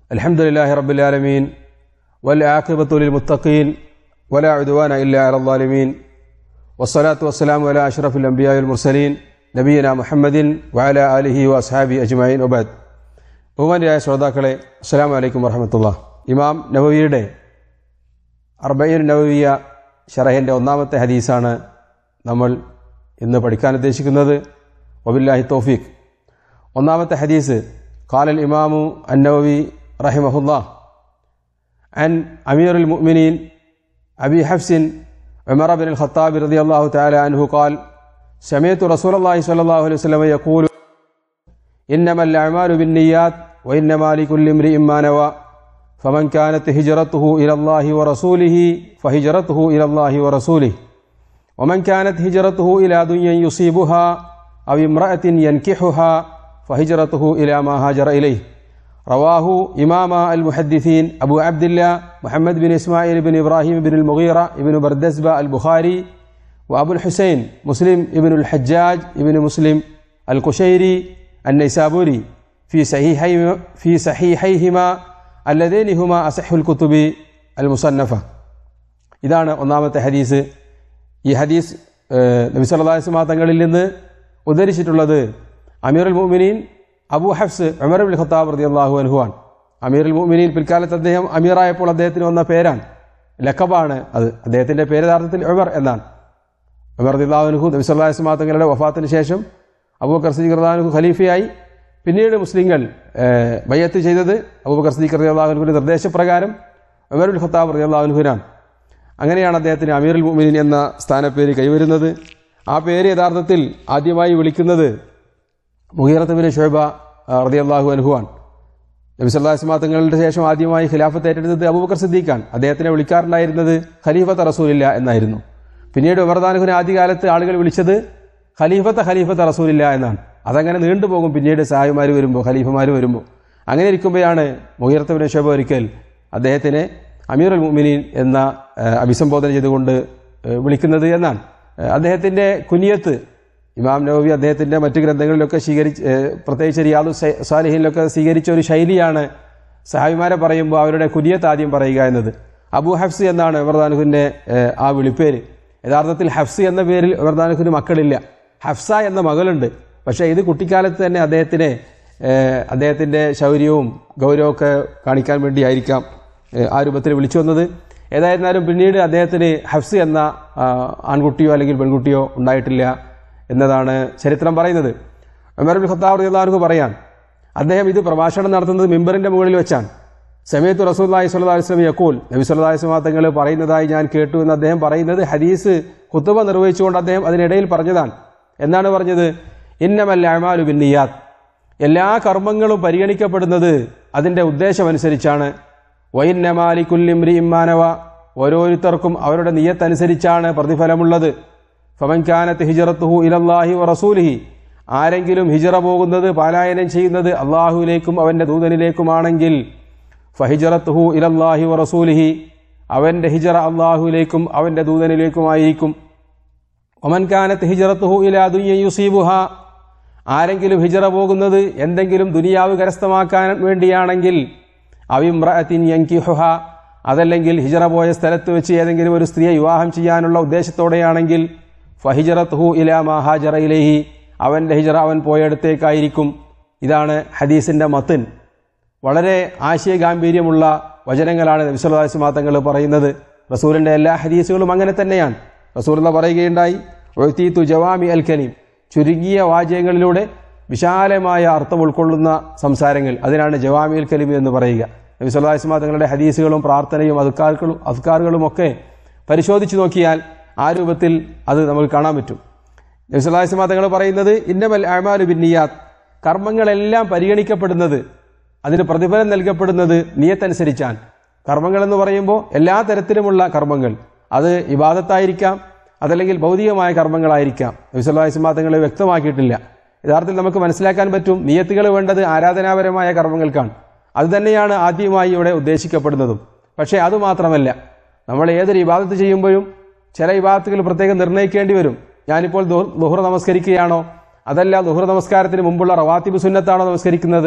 അൽഹംദുലില്ലാഹി റബ്ബിൽ ആലമീൻ വൽ ആഖിബത്തു ലിൽ മുത്തഖീൻ വലാ ഉദ്വാന ഇല്ലാ അലൽ ളാലിമീൻ വസ്സലാത്തു വസ്സലാമു അലാ അഷ്റഫിൽ അംബിയാഇ വൽ മുർസലീൻ നബിയനാ മുഹമ്മദിൻ വഅലാ ആലിഹി വഅസ്ഹാബിഹി അജ്മഈൻ വബഅദ്. ബഹുമാന്യരായ ശ്രോതാക്കളെ, അസ്സലാമു അലൈക്കും വറഹ്മത്തുള്ളാഹി. ഇമാം നവവിയുടെ അർബഈൻ നവവിയ ശറഹിൻ്റെ ഒന്നാമത്തെ ഹദീസാണ് നമ്മൾ ഇന്ന് പഠിക്കാൻ ഉദ്ദേശിക്കുന്നത്. വബില്ലാഹി തൗഫീഖ്. ഒന്നാമത്തെ ഹദീസ് ഖാലൽ ഇമാമു അന്നവവി റഹിമഹുല്ലാഹ് അൻ അമീറുൽ മുഅ്മിനീൻ അബി ഹഫ്സിൻ ഉമർ ഇബ്നുൽ ഖത്താബ് റളിയല്ലാഹു തആല അൻഹു ഖാൽ സമഅതു റസൂലല്ലാഹി സ്വല്ലല്ലാഹു അലൈഹി വസല്ലം യഖൂലു ഇന്നമൽ അഅമാലു ബിന്നിയാത്ത് വഇന്നമാ ലികുല്ലി ഇംറിഇൻ മാ നവى فمن كانت هجرته إلى الله ورسوله فهجرته إلى الله ورسوله ومن كانت هجرته إلى دنيا يصيبها أو امرأة ينكحها فهجرته إلى ما هاجر إليه. رواه إمام المحدثين أبو عبد الله محمد بن إسماعيل بن إبراهيم بن المغيرة بن بردزبة البخاري وأبو الحسين مسلم بن الحجاج بن مسلم القشيري النيسابوري في صحيحيهما اللذين هما أصح الكتب المصنفة. ഇതാണ് ഒന്നാമത്തെ ഹദീസ്. ഈ ഹദീസ് നബി സല്ലല്ലാഹു അലൈഹി വസല്ലം തങ്ങളിൽ നിന്ന് ഉദ്ധരിച്ചിട്ടുള്ളത് അമീറുൽ മുഅ്മിനീൻ അബൂ ഹഫ്സ് ഉമർ ഇബ്നുൽ ഖത്താബ് റളിയല്ലാഹു അൻഹു ആണ്. അമീറുൽ മുഅ്മിനീൻ പിൽക്കാലത്ത് അദ്ദേഹം അമീറായപ്പോൾ അദ്ദേഹത്തിന് വന്ന പേരാണ്, ലഖബാണ് അത്. അദ്ദേഹത്തിൻ്റെ പേര് യഥാർത്ഥത്തിൽ ഉമർ എന്നാണ്. ഉമർ റളിയല്ലാഹു അൻഹു നബി സല്ലല്ലാഹു അലൈഹി വസല്ലം തങ്ങളുടെ വഫാത്തിന് ശേഷം അബൂബക്കർ സിദ്ദീഖ് റളിയല്ലാഹു അൻഹു ഖലീഫയായി. പിന്നീട് മുസ്ലിങ്ങൾ ബൈഅത്ത് ചെയ്തത് അബൂബക്കർ സിദ്ദീഖ് റളിയല്ലാഹു അൻഹുവിൻ്റെ നിർദ്ദേശപ്രകാരം ഉമർ ഇബ്നുൽ ഖത്താബ് റളിയല്ലാഹു അൻഹുവിനാണ്. അങ്ങനെയാണ് അദ്ദേഹത്തിന് അമീറുൽ മുഅ്മിനീൻ എന്ന സ്ഥാനപ്പേര് കൈവരുന്നത്. ആ പേര് യഥാർത്ഥത്തിൽ ആദ്യമായി വിളിക്കുന്നത് മുഗീറത്ത് ബിൻ ശുഅബ റളിയല്ലാഹു അൻഹു ആണ്. നബി സല്ലല്ലാഹു അലൈഹി വസല്ലം തങ്ങളുടെ ശേഷം ആദ്യമായി ഖിലാഫത്ത് ഏറ്റെടുത്തത് അബൂബക്കർ സിദ്ദീഖാണ്. അദ്ദേഹത്തിനെ വിളിക്കാറുണ്ടായിരുന്നത് ഖലീഫത്ത് റസൂലില്ല എന്നായിരുന്നു. പിന്നീട് ഉമർ റളിയല്ലാഹു ആദ്യകാലത്ത് ആളുകൾ വിളിച്ചത് ഖലീഫത്ത് റസൂലില്ല എന്നാണ്. അതങ്ങനെ നീണ്ടുപോകും പിന്നീട് സഹായിമാർ വരുമ്പോൾ, ഖലീഫമാർ വരുമ്പോൾ. അങ്ങനെ ഇരിക്കുമ്പോഴാണ് മുഗീറത്ത് ബിൻ ശുഅബ ഒരിക്കൽ അദ്ദേഹത്തിനെ അമീറുൽ മുഅ്മിനീൻ എന്ന അഭിസംബോധന ചെയ്തുകൊണ്ട് വിളിക്കുന്നത് എന്നാണ്. അദ്ദേഹത്തിൻ്റെ കുനിയത്ത് ഇമാം നവവി അദ്ദേഹത്തിൻ്റെ മറ്റു ഗ്രന്ഥങ്ങളിലൊക്കെ പ്രത്യേകിച്ച് റിയാദു സാലിഹീനിലൊക്കെ സ്വീകരിച്ച ഒരു ശൈലിയാണ് സഹാബിമാരെ പറയുമ്പോൾ അവരുടെ കുനിയത്ത് ആദ്യം പറയുക എന്നത്. അബൂ ഹഫ്സ് എന്നാണ് ഉമർ റളിയല്ലാഹുവിൻ്റെ ആ വിളിപ്പേര്. യഥാർത്ഥത്തിൽ ഹഫ്സ് എന്ന പേരിൽ ഉമർ റളിയല്ലാഹുവിന് മക്കളില്ല, ഹഫ്സ എന്ന മകളുണ്ട്. പക്ഷേ ഇത് കുട്ടിക്കാലത്ത് തന്നെ അദ്ദേഹത്തിൻ്റെ ശൗര്യവും ഗൗരവമൊക്കെ കാണിക്കാൻ വേണ്ടിയായിരിക്കാം ആ രൂപത്തിൽ വിളിച്ചു വന്നത്. ഏതായിരുന്നാലും പിന്നീട് അദ്ദേഹത്തിന് ഹഫ്സ് എന്ന ആൺകുട്ടിയോ അല്ലെങ്കിൽ പെൺകുട്ടിയോ ഉണ്ടായിട്ടില്ല എന്നതാണ് ചരിത്രം പറയുന്നത്. ഉമർ ഇബ്നുൽ ഖത്താബ് റളിയല്ലാഹു അൻഹു പറയാൻ, അദ്ദേഹം ഇത് പ്രഭാഷണം നടത്തുന്നത് മിമ്പറിൻ്റെ മുകളിൽ വെച്ചാണ്. സമയത്ത് റസൂലുള്ളാഹി സ്വല്ലല്ലാഹു അലൈഹി വസല്ലം യഖൂൽ, നബി സല്ലല്ലാഹു അലൈഹി വസല്ലം തങ്ങൾ പറയുന്നതായി ഞാൻ കേട്ടു എന്ന് അദ്ദേഹം പറയുന്നത് ഹദീസ് ഖുതുബ നിർവഹിച്ചുകൊണ്ട് അദ്ദേഹം അതിനിടയിൽ പറഞ്ഞതാണ്. എന്നാണ് പറഞ്ഞത്? ഇന്നമൽ അഅമാലു ബിന്നിയാത്ത്, എല്ലാ കർമ്മങ്ങളും പരിഗണിക്കപ്പെടുന്നത് അതിൻ്റെ ഉദ്ദേശമനുസരിച്ചാണ്. വഇന്നമാ ലികുല്ലി ഇംറിഇൻ മാ നവى, ഓരോരുത്തർക്കും അവരുടെ നിയ്യത്തനുസരിച്ചാണ് പ്രതിഫലമുള്ളത്. ഫമൻ കാനത് ഹിജ്റത്തുഹു ഇലല്ലാഹി വറസൂലിഹി, ആരെങ്കിലും ഹിജ്റ പോകുന്നത്, പലായനം ചെയ്യുന്നത് അള്ളാഹുവിലേക്കും അവൻ്റെ ദൂതനിലേക്കുമാണെങ്കിൽ ഫഹിജ്റത്തുഹു ഇലല്ലാഹി വറസൂലിഹി, അവൻ്റെ ഹിജ്റ അള്ളാഹുവിലേക്കും അവൻ്റെ ദൂതനിലേക്കുമായിരിക്കും. വമൻ കാനത് ഹിജ്റത്തുഹു ഇലാ ദുനിയ യുസീബുഹാ, ആരെങ്കിലും ഹിജ്റ പോകുന്നത് എന്തെങ്കിലും ദുനിയാവ് കരസ്ഥമാക്കാൻ വേണ്ടിയാണെങ്കിൽ അവിമ്രഅത്തിൻ യൻകിഹുഹാ, അതല്ലെങ്കിൽ ഹിജ്റ പോയ സ്ഥലത്ത് വെച്ച് ഏതെങ്കിലും ഒരു സ്ത്രീയെ വിവാഹം ചെയ്യാനുള്ള ഉദ്ദേശത്തോടെയാണെങ്കിൽ ഫഹിജ്റത്തുഹു ഇലാ മാ ഹാജറ ഇലൈഹി, അവൻ്റെ ഹിജ്റ അവൻ പോയടുത്തേക്കായിരിക്കും. ഇതാണ് ഹദീസിൻ്റെ മത്ൻ. വളരെ ആശയഗാംഭീര്യമുള്ള വചനങ്ങളാണ് നബി സല്ലല്ലാഹു അലൈഹി വസല്ലം തങ്ങൾ പറയുന്നത്. റസൂലിൻ്റെ എല്ലാ ഹദീസുകളും അങ്ങനെ തന്നെയാണ്. റസൂലുള്ളാഹി പറയുകയുണ്ടായി, ഉഅ്തീതു ജവാമി അൽ കലീം, ചുരുങ്ങിയ വാചകങ്ങളിലൂടെ വിശാലമായ അർത്ഥം ഉൾക്കൊള്ളുന്ന സംസാരങ്ങൾ, അതിനാണ് ജവാമിഉൽ കലിം എന്ന് പറയുക. നബി സല്ലല്ലാഹു അലൈഹി വസല്ലം തങ്ങളുടെ ഹദീസുകളും പ്രാർത്ഥനയും അദ്കാറുകളും ഒക്കെ പരിശോധിച്ച് നോക്കിയാൽ ആ രൂപത്തിൽ അത് നമുക്ക് കാണാൻ പറ്റും. നബി സല്ലല്ലാഹു അലൈഹി വസല്ലം തങ്ങൾ പറയുന്നത് ഇന്നമൽ അഅമാലു ബിന്നിയാത്ത്, കർമ്മങ്ങളെല്ലാം പരിഗണിക്കപ്പെടുന്നത്, അതിന് പ്രതിഫലം നൽകപ്പെടുന്നത് നിയത്തനുസരിച്ചാണ്. കർമ്മങ്ങൾ എന്ന് പറയുമ്പോൾ എല്ലാ തരത്തിലുമുള്ള കർമ്മങ്ങൾ, അത് ഇബാദത്തായിരിക്കാം, അതല്ലെങ്കിൽ ഭൗതികമായ കർമ്മങ്ങളായിരിക്കാം. നബി സല്ലല്ലാഹു അലൈഹി വസല്ലം തങ്ങൾ വ്യക്തമാക്കിയിട്ടില്ല. യഥാർത്ഥത്തിൽ നമുക്ക് മനസ്സിലാക്കാൻ പറ്റും, നിയത്തുകൾ വേണ്ടത് ആരാധനാപരമായ കർമ്മങ്ങൾക്കാണ്. അതുതന്നെയാണ് ആദ്യമായി ഇവിടെ ഉദ്ദേശിക്കപ്പെടുന്നതും. പക്ഷേ അതുമാത്രമല്ല, നമ്മൾ ഏതൊരു ഇബാദത്ത് ചെയ്യുമ്പോഴും ചില ഇബാദത്തുകൾ പ്രത്യേകം നിർണ്ണയിക്കേണ്ടി വരും. ഞാനിപ്പോൾ ളുഹ്ർ നമസ്കരിക്കുകയാണോ, അതല്ല ളുഹ്ർ നമസ്കാരത്തിന് മുമ്പുള്ള റവാത്തിബ് സുന്നത്താണോ നമസ്കരിക്കുന്നത്,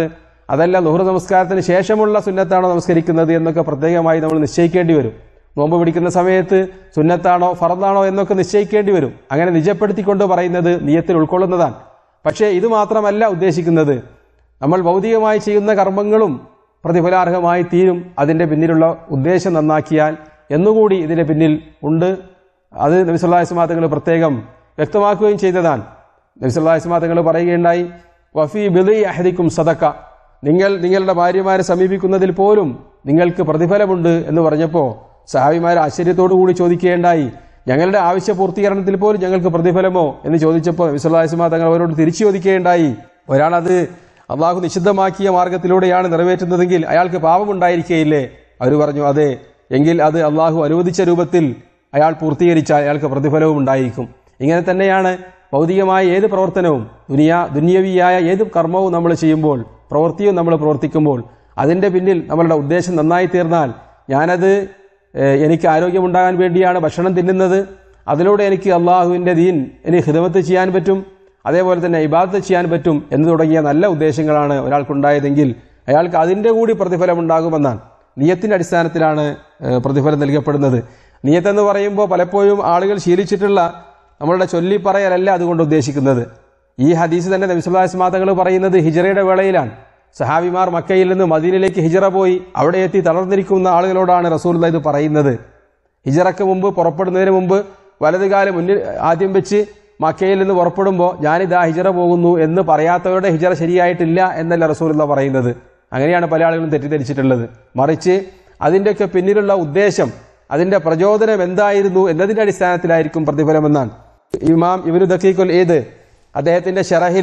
അതല്ല ളുഹർ നമസ്കാരത്തിന് ശേഷമുള്ള സുന്നത്താണോ നമസ്കരിക്കുന്നത് എന്നൊക്കെ പ്രത്യേകമായി നമ്മൾ നിശ്ചയിക്കേണ്ടി വരും. നോമ്പ് പിടിക്കുന്ന സമയത്ത് സുന്നത്താണോ ഫർദാണോ എന്നൊക്കെ നിശ്ചയിക്കേണ്ടി വരും. അങ്ങനെ നിജപ്പെടുത്തിക്കൊണ്ട് പറയുന്നത് നിയ്യത്തിൽ ഉൾക്കൊള്ളുന്നതാണ്. പക്ഷേ ഇത് മാത്രമല്ല ഉദ്ദേശിക്കുന്നത്. നമ്മൾ ഭൗതികമായി ചെയ്യുന്ന കർമ്മങ്ങളും പ്രതിഫലാർഹമായി തീരും അതിൻ്റെ പിന്നിലുള്ള ഉദ്ദേശം നന്നാക്കിയാൽ എന്നുകൂടി ഇതിൻ്റെ പിന്നിൽ ഉണ്ട്. അത് നബി സല്ലല്ലാഹു അലൈഹി വസല്ലം തങ്ങൾ പ്രത്യേകം വ്യക്തമാക്കുകയും ചെയ്തതാണ്. നബി സല്ലല്ലാഹു അലൈഹി വസല്ലം തങ്ങൾ പറയുകയുണ്ടായി, വഫീ ബിദി അഹദിക്കും സദഖ, നിങ്ങളുടെ ഭാര്യമാരെ സമീപിക്കുന്നതിൽ പോലും നിങ്ങൾക്ക് പ്രതിഫലമുണ്ട് എന്ന് പറഞ്ഞപ്പോൾ സഹാബിമാർ ആശ്ചര്യത്തോടു കൂടി ചോദിക്കുകയുണ്ടായി, ഞങ്ങളുടെ ആവശ്യ പൂർത്തീകരണത്തിൽ പോലും ഞങ്ങൾക്ക് പ്രതിഫലമോ എന്ന് ചോദിച്ചപ്പോൾ നബി സല്ലല്ലാഹു അലൈഹി വസല്ലം തങ്ങൾ അവരോട് തിരിച്ചു ചോദിക്കുകയുണ്ടായി, ഒരാളത് അള്ളാഹു നിഷിദ്ധമാക്കിയ മാർഗത്തിലൂടെയാണ് നിറവേറ്റുന്നതെങ്കിൽ അയാൾക്ക് പാപമുണ്ടായിരിക്കുകയില്ലേ? അവർ പറഞ്ഞു, അതെ. എങ്കിൽ അത് അള്ളാഹു അനുവദിച്ച രൂപത്തിൽ അയാൾ പൂർത്തീകരിച്ചാൽ അയാൾക്ക് പ്രതിഫലവും ഉണ്ടായിരിക്കും. ഇങ്ങനെ തന്നെയാണ് ഭൗതികമായ ഏത് പ്രവർത്തനവും ദുനിയവിയായ ഏത് കർമ്മവും നമ്മൾ ചെയ്യുമ്പോൾ, പ്രവൃത്തിയും നമ്മൾ പ്രവർത്തിക്കുമ്പോൾ അതിൻ്റെ പിന്നിൽ നമ്മളുടെ ഉദ്ദേശം നന്നായി തീർന്നാൽ, ഞാനത് എനിക്ക് ആരോഗ്യമുണ്ടാകാൻ വേണ്ടിയാണ് ഭക്ഷണം തിന്നുന്നത്, അതിലൂടെ എനിക്ക് അള്ളാഹുവിൻ്റെ ദീൻ എനിക്ക് ഖിദ്മത്ത് ചെയ്യാൻ പറ്റും, അതേപോലെ തന്നെ ഇബാദത്ത് ചെയ്യാൻ പറ്റും എന്ന് തുടങ്ങിയ നല്ല ഉദ്ദേശങ്ങളാണ് ഒരാൾക്കുണ്ടായതെങ്കിൽ അയാൾക്ക് അതിൻ്റെ കൂടി പ്രതിഫലം ഉണ്ടാകുമെന്നാണ്. നിയ്യത്തിൻ്റെ അടിസ്ഥാനത്തിലാണ് പ്രതിഫലം നൽകപ്പെടുന്നത്. നിയ്യത്തെന്ന് പറയുമ്പോൾ പലപ്പോഴും ആളുകൾ ശീലിച്ചിട്ടുള്ള നമ്മളുടെ ചൊല്ലിപ്പറയലല്ല അതുകൊണ്ട് ഉദ്ദേശിക്കുന്നത്. ഈ ഹദീസ് തന്നെ നബി സല്ലല്ലാഹു അലൈഹി വസല്ലം തങ്ങൾ പറയുന്നത് ഹിജ്റയുടെ വേളയിലാണ്. സഹാബിമാർ മക്കയിൽ നിന്ന് മദീനയിലേക്ക് ഹിജ്റ പോയി അവിടെ എത്തി തളർന്നിരിക്കുന്ന ആളുകളോടാണ് റസൂലുള്ളാഹി ഇത് പറയുന്നത്. ഹിജ്റയ്ക്ക് മുമ്പ്, പുറപ്പെടുന്നതിന് മുമ്പ് വലതുകാലം മുന്നിൽ ആദ്യം വെച്ച് മക്കയിൽ നിന്ന് പുറപ്പെടുമ്പോൾ ഞാനിതാ ഹിജ്റ പോകുന്നു എന്ന് പറയാത്തവരുടെ ഹിജ്റ ശരിയായിട്ടില്ല എന്നല്ല റസൂലുള്ളാഹി പറയുന്നത്. അങ്ങനെയാണ് പല ആളുകളും തെറ്റിദ്ധരിച്ചിട്ടുള്ളത്. മറിച്ച് അതിൻ്റെയൊക്കെ പിന്നിലുള്ള ഉദ്ദേശം, അതിൻ്റെ പ്രചോദനം എന്തായിരുന്നു എന്നതിൻ്റെ അടിസ്ഥാനത്തിലായിരിക്കും പ്രതിഫലമെന്നാണ്. ഇമാം ഇബ്നു ദഖീഖുൽ ഈദ് അദ്ദേഹത്തിൻ്റെ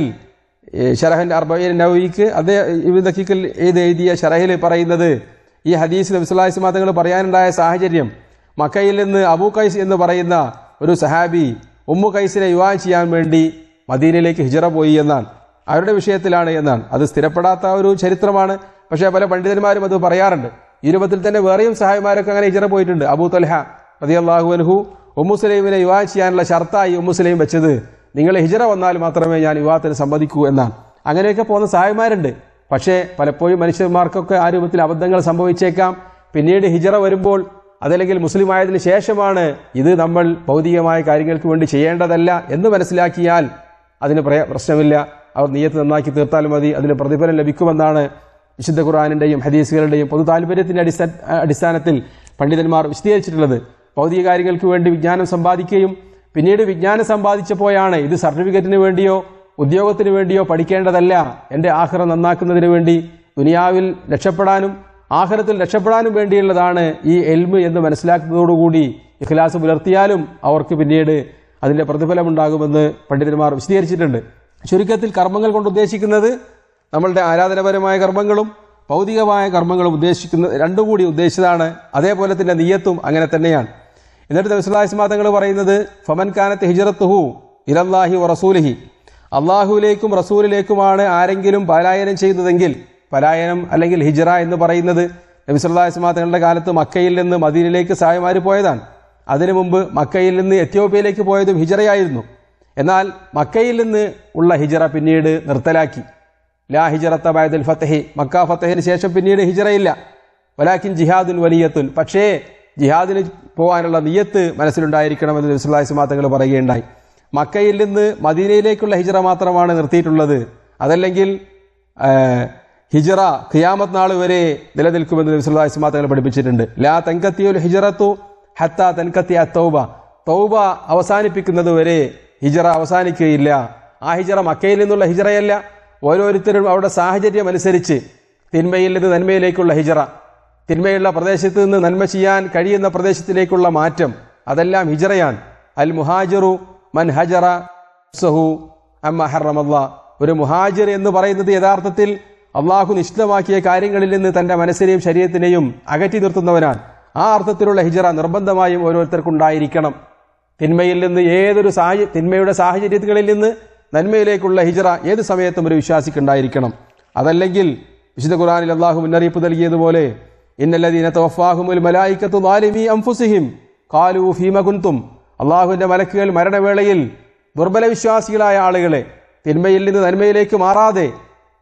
ഷറഹിൻ്റെ അർബഈൻ നവവിക്ക് ഇബ്നു ദഖീഖുൽ ഈദ് എഴുതിയ ഷറഹിൽ പറയുന്നത്, ഈ ഹദീസ് നബി സല്ലല്ലാഹു അലൈഹി വസല്ലം തങ്ങൾ പറയാനുണ്ടായ സാഹചര്യം, മക്കയിൽ നിന്ന് അബൂ ഖൈസ് എന്ന് പറയുന്ന ഒരു സഹാബി ഉമ്മു ഖൈസിനെ വിവാഹം ചെയ്യാൻ വേണ്ടി മദീനയിലേക്ക് ഹിജ്റ പോയി എന്നാണ്. അവരുടെ വിഷയത്തിലാണ് എന്നാണ്. അത് സ്ഥിരപ്പെടാത്ത ഒരു ചരിത്രമാണ്. പക്ഷേ പല പണ്ഡിതന്മാരും അത് പറയാറുണ്ട്. ഈ രൂപത്തിൽ തന്നെ വേറെയും സഹാബിമാരൊക്കെ അങ്ങനെ ഹിജ്റ പോയിട്ടുണ്ട്. അബൂ തൽഹ റളിയല്ലാഹു അൻഹു ഉമ്മു സുലൈമിനെ വിവാഹം ചെയ്യാനുള്ള ഷർത്തായി ഉമ്മു സുലൈം വെച്ചത്, നിങ്ങൾ ഹിജ്റ വന്നാൽ മാത്രമേ ഞാൻ വിവാഹത്തിന് സമ്മതിക്കൂ എന്നാണ്. അങ്ങനെയൊക്കെ പോകുന്ന സഹാബിമാരുണ്ട്. പക്ഷേ പലപ്പോഴും മനുഷ്യന്മാർക്കൊക്കെ ആ രൂപത്തിൽ അബദ്ധങ്ങൾ സംഭവിച്ചേക്കാം. പിന്നീട് ഹിജ്റ വരുമ്പോൾ, അതല്ലെങ്കിൽ മുസ്ലിം ആയതിനു ശേഷമാണ് ഇത് നമ്മൾ ഭൗതികമായ കാര്യങ്ങൾക്ക് വേണ്ടി ചെയ്യേണ്ടതല്ല എന്ന് മനസ്സിലാക്കിയാൽ അതിന് പ്രശ്നമില്ല. അവർ നിയ്യത്ത് നന്നാക്കി തീർത്താൽ മതി, അതിന് പ്രതിഫലം ലഭിക്കുമെന്നാണ് വിശുദ്ധ ഖുർആനിൻ്റെയും ഹദീസുകളുടെയും പൊതു താല്പര്യത്തിൻ്റെ അടിസ്ഥാനത്തിൽ പണ്ഡിതന്മാർ വിശദീകരിച്ചിട്ടുള്ളത്. ഭൗതിക കാര്യങ്ങൾക്ക് വേണ്ടി വിജ്ഞാനം സമ്പാദിക്കുകയും പിന്നീട് വിജ്ഞാനം സമ്പാദിച്ചപ്പോഴാണ് ഇത് സർട്ടിഫിക്കറ്റിന് വേണ്ടിയോ ഉദ്യോഗത്തിന് വേണ്ടിയോ പഠിക്കേണ്ടതല്ല, എൻ്റെ ആഖിറ നന്നാക്കുന്നതിന് വേണ്ടി ദുനിയാവിൽ രക്ഷപ്പെടാനും ആഖിറത്തിൽ രക്ഷപ്പെടാനും വേണ്ടിയുള്ളതാണ് ഈ ഇൽമ് എന്ന് മനസ്സിലാക്കുന്നതോടുകൂടി ഇഖ്ലാസ് പുലർത്തിയാലും അവർക്ക് പിന്നീട് അതിൻ്റെ പ്രതിഫലമുണ്ടാകുമെന്ന് പണ്ഡിതന്മാർ വിശദീകരിച്ചിട്ടുണ്ട്. ചുരുക്കത്തിൽ കർമ്മങ്ങൾ കൊണ്ട് ഉദ്ദേശിക്കുന്നത് നമ്മളുടെ ആരാധനപരമായ കർമ്മങ്ങളും ഭൗതികമായ കർമ്മങ്ങളും രണ്ടും കൂടി ഉദ്ദേശിച്ചതാണ്. അതേപോലെ തന്നെ നിയ്യത്തും അങ്ങനെ തന്നെയാണ്. എന്നിട്ട് നബി സല്ലല്ലാഹു അലൈഹി വസല്ലം തങ്ങൾ പറയുന്നത്, ഫമൻ കാനത്ത് ഹിജ്റത്തുഹു ഇലല്ലാഹി വറസൂലിഹി, അള്ളാഹുവിലേക്കും റസൂലിലേക്കുമാണ് ആരെങ്കിലും പലായനം ചെയ്യുന്നതെങ്കിൽ, പലായനം അല്ലെങ്കിൽ ഹിജ്റ എന്ന് പറയുന്നത് നബി സല്ലല്ലാഹു അലൈഹി വസല്ലം തങ്ങളുടെ കാലത്ത് മക്കയിൽ നിന്ന് മദീനയിലേക്ക് സഹാബിമാർ പോയതാണ്. അതിനു മുമ്പ് മക്കയിൽ നിന്ന് എത്യോപ്യയിലേക്ക് പോയതും ഹിജ്റയായിരുന്നു. എന്നാൽ മക്കയിൽ നിന്ന് ഉള്ള ഹിജ്റ പിന്നീട് നിർത്തലാക്കി. ലാ ഹിജ്റത ബഅദൽ ഫത്ഹി, മക്ക ഫത്ഹിന് ശേഷം പിന്നീട് ഹിജ്റയില്ല. വലാകിൻ ജിഹാദുൻ വനിയത്തുൻ, പക്ഷേ ജിഹാദിന് പോകാനുള്ള നിയ്യത്ത് മനസ്സിലുണ്ടായിരിക്കണമെന്ന് നബി സല്ലല്ലാഹു അലൈഹി വസല്ലം തങ്ങൾ പറയുകയുണ്ടായി. മക്കയിൽ നിന്ന് മദീനയിലേക്കുള്ള ഹിജ്റ മാത്രമാണ് നിർത്തിയിട്ടുള്ളത്. അതല്ലെങ്കിൽ ഹിജ്റ ഖിയാമത്ത് നാൾ വരെ നിലനിൽക്കുമെന്ന് നബി സല്ലല്ലാഹു അലൈഹി വസല്ലം തങ്ങൾ പഠിപ്പിച്ചിട്ടുണ്ട്. ലാ തൻകത്തിയുൽ ഹിജ്റത്തു ഹത്താ തൻകത്തി അത്തൗബ, തൗബ അവസാനിപ്പിക്കുന്നത് വരെ ഹിജ്റ അവസാനിക്കുകയില്ല. ആ ഹിജ്റ മക്കയിൽ നിന്നുള്ള ഹിജ്റയല്ല. ഓരോരുത്തരും അവരുടെ സാഹചര്യം അനുസരിച്ച് തിന്മയിൽ നിന്ന് നന്മയിലേക്കുള്ള ഹിജ്റ, തിന്മയുള്ള പ്രദേശത്ത് നിന്ന് നന്മ ചെയ്യാൻ കഴിയുന്ന പ്രദേശത്തിലേക്കുള്ള മാറ്റം, അതെല്ലാം ഹിജ്റയാണ്. അൽ മുഹാജിറു മൻ ഹജറ നഫ്സഹു അമ്മ ഹറമല്ലാഹ്, ഒരു മുഹാജിർ എന്ന് പറയുന്നത് യഥാർത്ഥത്തിൽ അള്ളാഹു നിഷിദ്ധമാക്കിയ കാര്യങ്ങളിൽ നിന്ന് തൻ്റെ മനസ്സിനെയും ശരീരത്തിനെയും അകറ്റി നിർത്തുന്നവനാണ്. ആ അർത്ഥത്തിലുള്ള ഹിജ്റ നിർബന്ധമായും ഓരോരുത്തർക്കുണ്ടായിരിക്കണം. തിന്മയിൽ നിന്ന് തിന്മയുടെ സാഹചര്യങ്ങളിൽ നിന്ന് നന്മയിലേക്കുള്ള ഹിജ്റ ഏത് സമയത്തും ഒരു വിശ്വാസിക്കുണ്ടായിരിക്കണം. അതല്ലെങ്കിൽ വിശുദ്ധ ഖുർആനിൽ അള്ളാഹു മുന്നറിയിപ്പ് നൽകിയതുപോലെ, ഇന്നല്ലദീന തവഫാഹുമുൽ മലായികത്തു ളാലിമി അൻഫുസിഹിം ഖാലൂ ഫീമ കുൻതും, അള്ളാഹുവിൻ്റെ മലക്കുകൾ മരണവേളയിൽ ദുർബല വിശ്വാസികളായ ആളുകളെ തിന്മയിൽ നിന്ന് നന്മയിലേക്ക് മാറാതെ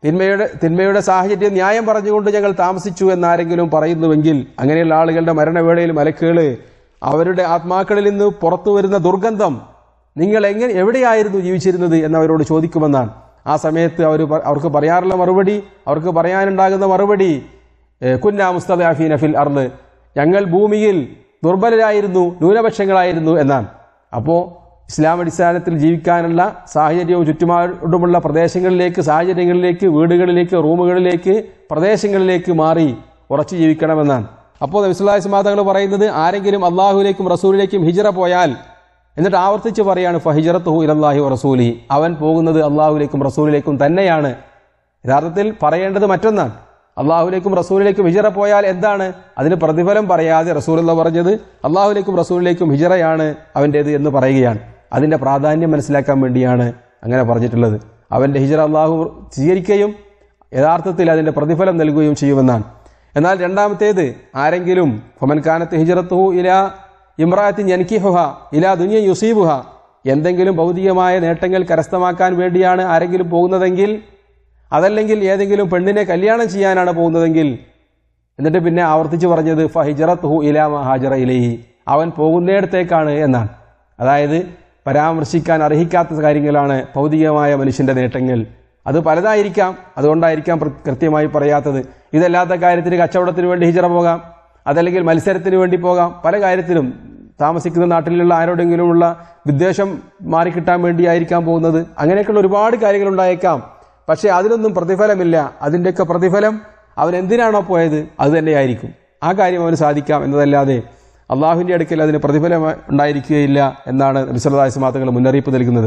തിന്മയുടെ സാഹചര്യം ന്യായം പറഞ്ഞുകൊണ്ട് ഞങ്ങൾ താമസിച്ചു എന്നാരെങ്കിലും പറയുന്നുവെങ്കിൽ അങ്ങനെയുള്ള ആളുകളുടെ മരണവേളയിൽ മലക്കുകൾ അവരുടെ ആത്മാക്കളിൽ നിന്ന് പുറത്തു വരുന്ന ദുർഗന്ധം നിങ്ങൾ എവിടെയായിരുന്നു ജീവിച്ചിരുന്നത് എന്നവരോട് ചോദിക്കുമെന്നാണ്. ആ സമയത്ത് അവർക്ക് പറയാറുള്ള മറുപടി, അവർക്ക് പറയാനുണ്ടാകുന്ന മറുപടി കുന്നാ മുസ്തദഅഫീന ഫിൽ അർള്, ഞങ്ങൾ ഭൂമിയിൽ ദുർബലരായിരുന്നു, ന്യൂനപക്ഷങ്ങളായിരുന്നു എന്നാണ്. അപ്പോൾ ഇസ്ലാം അടിസ്ഥാനത്തിൽ ജീവിക്കാനുള്ള സാഹചര്യവും ചുറ്റുപാടുമുള്ള പ്രദേശങ്ങളിലേക്ക്, സാഹചര്യങ്ങളിലേക്ക്, വീടുകളിലേക്ക്, റൂമുകളിലേക്ക്, പ്രദേശങ്ങളിലേക്ക് മാറി ഉറച്ചു ജീവിക്കണമെന്നാണ്. അപ്പോൾ നബി സല്ലല്ലാഹു അലൈഹി വസല്ലം തങ്ങൾ പറയുന്നത്, ആരെങ്കിലും അള്ളാഹുവിലേക്കും റസൂലിലേക്കും ഹിജ്റ പോയാൽ, എന്നിട്ട് ആവർത്തിച്ച് പറയാണ് ഫഹിജ്റത്തുഹു ഇലല്ലാഹി വറസൂലിഹി, അവൻ പോകുന്നത് അള്ളാഹുവിലേക്കും റസൂലിലേക്കും തന്നെയാണ്. യഥാർത്ഥത്തിൽ പറയേണ്ടത് മറ്റൊന്നാണ്. അള്ളാഹുലേക്കും റസൂലിലേക്കും ഹിജ്റ പോയാൽ എന്താണ് അതിന് പ്രതിഫലം പറയാതെ റസൂലുള്ള പറഞ്ഞത് അള്ളാഹുലേക്കും റസൂലിലേക്കും ഹിജ്റയാണ് അവൻ്റേത് എന്ന് പറയുകയാണ്. അതിൻ്റെ പ്രാധാന്യം മനസ്സിലാക്കാൻ വേണ്ടിയാണ് അങ്ങനെ പറഞ്ഞിട്ടുള്ളത്. അവൻ്റെ ഹിജ്റ അള്ളാഹു സ്വീകരിക്കുകയും യഥാർത്ഥത്തിൽ അതിൻ്റെ പ്രതിഫലം നൽകുകയും ചെയ്യുമെന്നാണ്. എന്നാൽ രണ്ടാമത്തേത്, ആരെങ്കിലും ഫമൻ കാനത്ത് ഹിജ്റത്തുഹു ഇലാ ഇംറാഅത്തിൻ യൻകിഹുഹ ഇലാ ദുനിയ യുസീബുഹ, എന്തെങ്കിലും ഭൗതികമായ നേട്ടങ്ങൾ കരസ്ഥമാക്കാൻ വേണ്ടിയാണ് ആരെങ്കിലും പോകുന്നതെങ്കിൽ, അതല്ലെങ്കിൽ ഏതെങ്കിലും പെണ്ണിനെ കല്യാണം ചെയ്യാനാണ് പോകുന്നതെങ്കിൽ, എന്നിട്ട് പിന്നെ ആവർത്തിച്ച് പറഞ്ഞത് ഫഹിജ്റത്തുഹു ഇലാ മാ ഹാജറ ഇലൈഹി, അവൻ പോകുന്നിടത്തേക്കാണ് എന്നാണ്. അതായത് പരാമർശിക്കാൻ അർഹിക്കാത്ത കാര്യങ്ങളാണ് ഭൗതികമായ മനുഷ്യന്റെ നേട്ടങ്ങൾ. അത് പലതായിരിക്കാം, അതുകൊണ്ടായിരിക്കാം കൃത്യമായി പറയാത്തത്. ഇതല്ലാത്ത കാര്യത്തിന് കച്ചവടത്തിന് വേണ്ടി ഹിജ്റ പോകാം, അതല്ലെങ്കിൽ മത്സരത്തിന് വേണ്ടി പോകാം, പല കാര്യത്തിലും താമസിക്കുന്ന നാട്ടിലുള്ള ആരോടെങ്കിലുമുള്ള വിദ്വേഷം മാറിക്കിട്ടാൻ വേണ്ടിയായിരിക്കാം പോകുന്നത്. അങ്ങനെയൊക്കെയുള്ള ഒരുപാട് കാര്യങ്ങളുണ്ടായേക്കാം. പക്ഷേ അതിനൊന്നും പ്രതിഫലമില്ല. അതിൻ്റെയൊക്കെ പ്രതിഫലം അവൻ എന്തിനാണോ പോയത് അത് തന്നെയായിരിക്കും. ആ കാര്യം അവന് സാധിക്കാം എന്നതല്ലാതെ അള്ളാഹുവിൻ്റെ അടുക്കൽ അതിന് പ്രതിഫലം ഉണ്ടായിരിക്കുകയില്ല എന്നാണ് നബി സല്ലല്ലാഹു അലൈഹി വസല്ലം തങ്ങൾ മുന്നറിയിപ്പ് നൽകുന്നത്.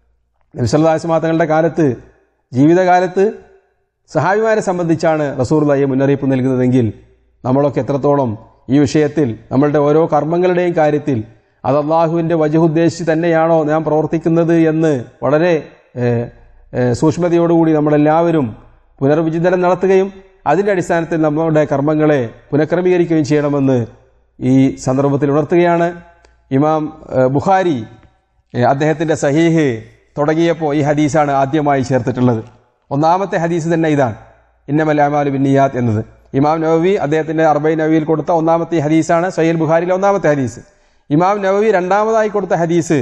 നബി സല്ലല്ലാഹു അലൈഹി വസല്ലം തങ്ങളുടെ കാലത്ത്, ജീവിതകാലത്ത് സഹാബിമാരെ സംബന്ധിച്ചാണ് റസൂലുള്ളാഹി മുന്നറിയിപ്പ് നൽകുന്നതെങ്കിൽ നമ്മളൊക്കെ എത്രത്തോളം ഈ വിഷയത്തിൽ, നമ്മളുടെ ഓരോ കർമ്മങ്ങളുടെയും കാര്യത്തിൽ അത് അള്ളാഹുവിൻ്റെ വജ്ഹ് ഉദ്ദേശിച്ച് തന്നെയാണോ നാം പ്രവർത്തിക്കുന്നത് എന്ന് വളരെ സൂക്ഷ്മതയോടുകൂടി നമ്മളെല്ലാവരും പുനർവിചിന്തനം നടത്തുകയും അതിൻ്റെ അടിസ്ഥാനത്തിൽ നമ്മളുടെ കർമ്മങ്ങളെ പുനഃക്രമീകരിക്കുകയും ചെയ്യണമെന്ന് ഈ സന്ദർഭത്തിൽ ഉണർത്തുകയാണ്. ഇമാം ബുഖാരി അദ്ദേഹത്തിൻ്റെ സഹീഹ് തുടങ്ങിയപ്പോൾ ഈ ഹദീസാണ് ആദ്യമായി ചേർത്തിട്ടുള്ളത്. ഒന്നാമത്തെ ഹദീസ് തന്നെ ഇതാണ്, ഇന്നമൽ അഅ്മാലു ബിന്നിയാത്ത് എന്നത്. ഇമാം നവവി അദ്ദേഹത്തിൻ്റെ അർബഈൻ നവവിയിൽ കൊടുത്ത ഒന്നാമത്തെ ഹദീസാണ്, സഹീഹ് ബുഖാരിയിലെ ഒന്നാമത്തെ ഹദീസ്. ഇമാം നവവി രണ്ടാമതായി കൊടുത്ത ഹദീസ്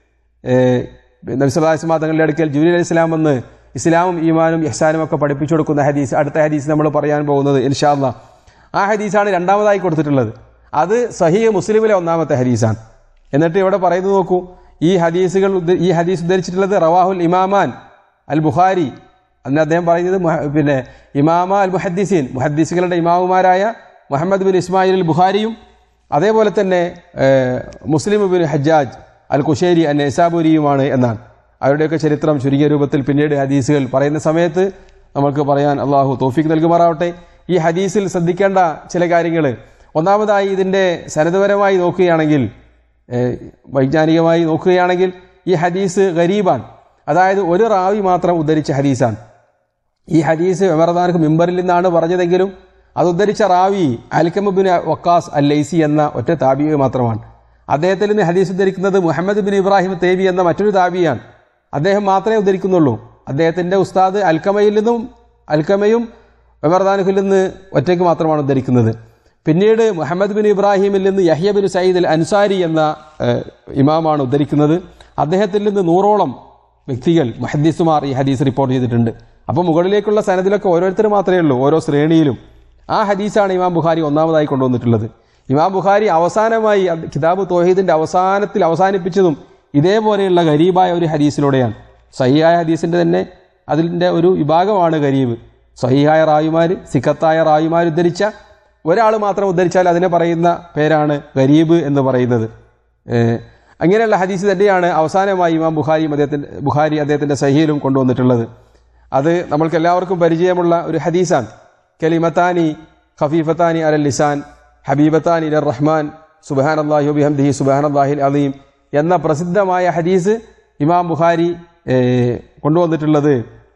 നബി സല്ലല്ലാഹു അലൈഹി വസല്ലം തങ്ങളുടെ അടുക്കൽ ജിബ്രീൽ അലൈഹിസ്സലാം വന്ന് ഇസ്ലാമും ഈമാനും ഇഹ്സാനും ഒക്കെ പഠിപ്പിച്ചു കൊടുക്കുന്ന ഹദീസ്, അടുത്ത ഹദീസ് നമ്മൾ പറയാൻ പോകുന്നത് ഇൻഷാ അല്ലാഹ്. ആ ഹദീസാണ് രണ്ടാമതായി കൊടുത്തിട്ടുള്ളത്. അത് സഹീഹ് മുസ്ലിമിലെ ഒന്നാമത്തെ ഹദീസാണ്. എന്നിട്ട് ഇവിടെ പറയുന്നത് നോക്കൂ, ഈ ഹദീസ് ഉദ്ധരിച്ചിട്ടുള്ളത് റവാഹുൽ ഇമാമാൻ അൽ ബുഖാരി. അന്ന് അദ്ദേഹം പറയുന്നത് പിന്നെ ഇമാമ അൽ മുഹദ്ദിസീൻ, മുഹദ്ദിസുകളുടെ ഇമാമുമാരായ മുഹമ്മദ് ബിൻ ഇസ്മായിൽ അൽ ബുഖാരിയും അതേപോലെ തന്നെ മുസ്ലിം ബിൻ ഹജ്ജാജ് അൽ കുശൈരി അൻ നൈസാബൂരിയുമാണ് എന്നാണ്. അവരുടെയൊക്കെ ചരിത്രം ചുരുങ്ങിയ രൂപത്തിൽ പിന്നീട് ഹദീസുകൾ പറയുന്ന സമയത്ത് നമുക്ക് പറയാൻ അള്ളാഹു തൗഫീഖ് നൽകുമാറാവട്ടെ. ഈ ഹദീസിൽ ശ്രദ്ധിക്കേണ്ട ചില കാര്യങ്ങൾ, ഒന്നാമതായി ഇതിൻ്റെ സനദപരമായി നോക്കുകയാണെങ്കിൽ, വൈജ്ഞാനികമായി നോക്കുകയാണെങ്കിൽ ഈ ഹദീസ് ഗരീബാണ്. അതായത് ഒരു റാവി മാത്രം ഉദ്ധരിച്ച ഹദീസാണ്. ഈ ഹദീസ് ഉമർ റളിയല്ലാഹു മിമ്പറിൽ നിന്നാണ് പറഞ്ഞതെങ്കിലും അത് ഉദ്ധരിച്ച റാവി അൽകമ ബിൻ വക്കാസ് അൽ ലൈസി എന്ന ഒറ്റ താബിഈ മാത്രമാണ്. അദ്ദേഹത്തിൽ നിന്ന് ഹദീസ് ഉദ്ധരിക്കുന്നത് മുഹമ്മദ് ബിൻ ഇബ്രാഹിം തൈബി എന്ന മറ്റൊരു താബിയാണ്. അദ്ദേഹം മാത്രമേ ഉദ്ധരിക്കുന്നുള്ളൂ. അദ്ദേഹത്തിൻ്റെ ഉസ്താദ് അൽക്കമയും ഉമർ റളിയല്ലാഹുവിൽ നിന്ന് ഒറ്റയ്ക്ക് മാത്രമാണ് ഉദ്ധരിക്കുന്നത്. പിന്നീട് മുഹമ്മദ് ബിൻ ഇബ്രാഹിമിൽ നിന്ന് യഹ്യ ബിൻ സയ്യിദ് അൽ അൻസാരി എന്ന ഇമാമാണ് ഉദ്ധരിക്കുന്നത്. അദ്ദേഹത്തിൽ നിന്ന് 100ഓളം വ്യക്തികൾ മുഹദ്ദിസുമാർ ഈ ഹദീസ് റിപ്പോർട്ട് ചെയ്തിട്ടുണ്ട്. അപ്പോൾ മുകളിലേക്കുള്ള സനദിലൊക്കെ ഓരോരുത്തർ മാത്രമേ ഉള്ളൂ, ഓരോ ശ്രേണിയിലും. ആ ഹദീസാണ് ഇമാം ബുഖാരി ഒന്നാമതായി കൊണ്ടുവന്നിട്ടുള്ളത്. ഇമാം ബുഖാരി അവസാനമായി കിതാബ് തൗഹീദിൻ്റെ അവസാനത്തിൽ അവസാനിപ്പിച്ചതും ഇതേപോലെയുള്ള ഗരീബായ ഒരു ഹദീസിലൂടെയാണ്. സഹീഹായ ഹദീസിൻ്റെ തന്നെ അതിൻ്റെ ഒരു വിഭാഗമാണ് ഗരീബ്. സഹീഹായ റാവിമാർ, സിഖത്തായ റാവിമാർ ഉദ്ധരിച്ച ഒരാൾ മാത്രം ഉദ്ധരിച്ചാൽ അതിനെ പറയുന്ന പേരാണ് ഗരീബ് എന്ന് പറയുന്നത്. അങ്ങനെയുള്ള ഹദീസ് തന്നെയാണ് അവസാനമായി ഇമാം ബുഖാരി അദ്ദേഹത്തിൻ്റെ സഹീഹിലും കൊണ്ടുവന്നിട്ടുള്ളത്. അത് നമ്മൾക്ക് എല്ലാവർക്കും പരിചയമുള്ള ഒരു ഹദീസാണ്. കലിമത്താനി ഖഫീഫത്താനി അലൽ ലിസാൻ ഹബീബത്താനി ഇലർ റഹ്മാൻ സുബ്ഹാനല്ലാഹി വബിഹംദിഹി സുബ്ഹാനല്ലാഹിൽ അലീം എന്ന പ്രസിദ്ധമായ ഹദീസ് ഇമാം ബുഖാരി കൊണ്ടുവന്നിട്ടുള്ളത്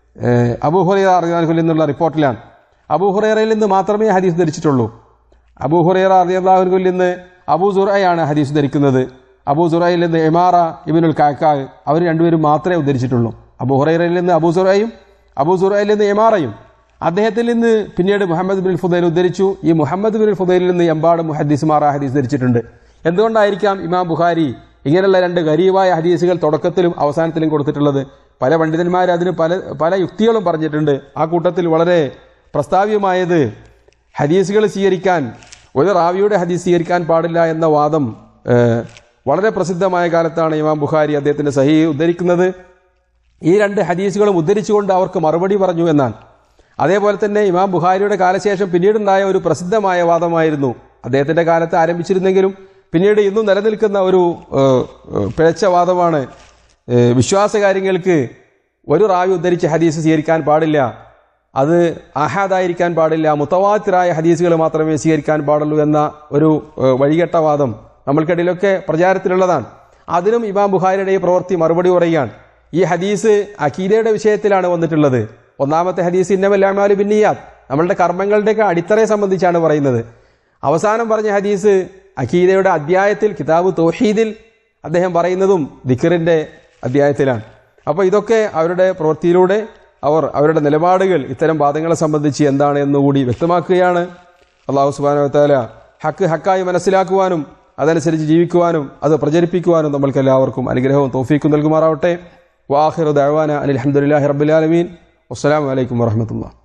അബൂ ഹുറൈറ റളിയല്ലാഹു അൻഹു എന്നുള്ള റിപ്പോർട്ടിലാണ്. അബൂ ഹുറൈറയിൽ നിന്ന് മാത്രമേ ഹദീസ് ധരിച്ചിട്ടുള്ളൂ. അബൂ ഹുറൈറ റളിയല്ലാഹു അൻഹു നിന്ന് അബൂ സുറയാണ് ഹദീസ് ധരിക്കുന്നത്. അബൂ സുറയിൽ നിന്ന് ഇമാറ ഇബ്നുൽ കഅക്കാ, അവർ രണ്ടുപേരും മാത്രമേ ഉദ്ധരിച്ചിട്ടുള്ളൂ. അബൂ ഹുറൈറയിൽ നിന്ന് അബൂ സുറയും അബൂ സുറൈൽ നിന്ന് ഇമാറയും അദ്ദേഹത്തിൽ നിന്ന് പിന്നീട് മുഹമ്മദ് ബിൻ ഫുദൈൽ ഉദ്ധരിച്ചു. ഈ മുഹമ്മദ് ബിൻ ഫുദൈലിൽ നിന്ന് എമ്പാടും മുഹദ്ദിസുമാർ ആ ഹദീസ് ധരിച്ചിട്ടുണ്ട്. എന്തുകൊണ്ടായിരിക്കാം ഇമാം ബുഖാരി ഇങ്ങനെയുള്ള രണ്ട് ഗരീബായ ഹദീസുകൾ തുടക്കത്തിലും അവസാനത്തിലും കൊടുത്തിട്ടുള്ളത്? പല പണ്ഡിതന്മാർ അതിന് പല യുക്തികളും പറഞ്ഞിട്ടുണ്ട്. ആ കൂട്ടത്തിൽ വളരെ പ്രസ്താവ്യമായത് ഹദീസുകൾ സ്വീകരിക്കാൻ, ഒരു റാവിയുടെ ഹദീസ് സ്വീകരിക്കാൻ പാടില്ല എന്ന വാദം വളരെ പ്രസിദ്ധമായ കാലത്താണ് ഇമാം ബുഖാരി അദ്ദേഹത്തിന്റെ സഹീഹ് ഉദ്ധരിക്കുന്നത്. ഈ രണ്ട് ഹദീസുകളും ഉദ്ധരിച്ചുകൊണ്ട് അവർക്ക് മറുപടി പറഞ്ഞു എന്നാണ്. അതേപോലെ തന്നെ ഇമാം ബുഖാരിയുടെ കാലശേഷം പിന്നീടുണ്ടായ ഒരു പ്രസിദ്ധമായ വാദമായിരുന്നു, അദ്ദേഹത്തിന്റെ കാലത്ത് ആരംഭിച്ചിരുന്നെങ്കിലും പിന്നീട് ഇന്നും നിലനിൽക്കുന്ന ഒരു പിഴച്ച വാദമാണ്, വിശ്വാസകാര്യങ്ങൾക്ക് ഒരു റാവി ഉദ്ധരിച്ച ഹദീസ് സ്വീകരിക്കാൻ പാടില്ല, അത് ആഹാദായിരിക്കാൻ പാടില്ല, മുത്തവാത്തിറായ ഹദീസുകൾ മാത്രമേ സ്വീകരിക്കാൻ പാടുള്ളൂ എന്ന ഒരു വഴികെട്ട വാദം നമ്മൾക്കിടയിലൊക്കെ പ്രചാരത്തിലുള്ളതാണ്. അതിനും ഇമാം ബുഖാരിയുടെ ഈ പ്രവൃത്തി മറുപടി പറയുകയാണ്. ഈ ഹദീസ് അഖീദയുടെ വിഷയത്തിലാണ് വന്നിട്ടുള്ളത്. ഒന്നാമത്തെ ഹദീസ് ഇന്നമൽ അഅ്മാലു ബിന്നിയാത്ത്, നമ്മളുടെ കർമ്മങ്ങളുടെയൊക്കെ അടിത്തറയെ സംബന്ധിച്ചാണ് പറയുന്നത്. അവസാനം പറഞ്ഞ ഹദീസ് അഖീദയുടെ അധ്യായത്തിൽ, കിതാബ് തൗഹീദിൽ അദ്ദേഹം പറയുന്നതും ദിക്റിന്റെ അധ്യായത്തിലാണ്. അപ്പോൾ ഇതൊക്കെ അവരുടെ പ്രവൃത്തിയിലൂടെ അവർ അവരുടെ നിലപാടുകൾ ഇത്തരം വാദങ്ങളെ സംബന്ധിച്ച് എന്താണ് എന്നുകൂടി വ്യക്തമാക്കുകയാണ്. അല്ലാഹു സുബ്ഹാനഹു വ തആല ഹക്ക് ഹക്കായി മനസ്സിലാക്കുവാനും അതനുസരിച്ച് ജീവിക്കുവാനും അത് പ്രചരിപ്പിക്കുവാനും നമ്മൾക്ക് എല്ലാവർക്കും അനുഗ്രഹവും തൗഫീഖും നൽകുമാറാവട്ടെ. വആഖിറു ദഅവാന അനിൽ ഹംദുലില്ലാഹി റബ്ബിൽ ആലമീൻ. വസ്സലാമു അലൈക്കും വറഹ്മത്തുള്ളാഹി.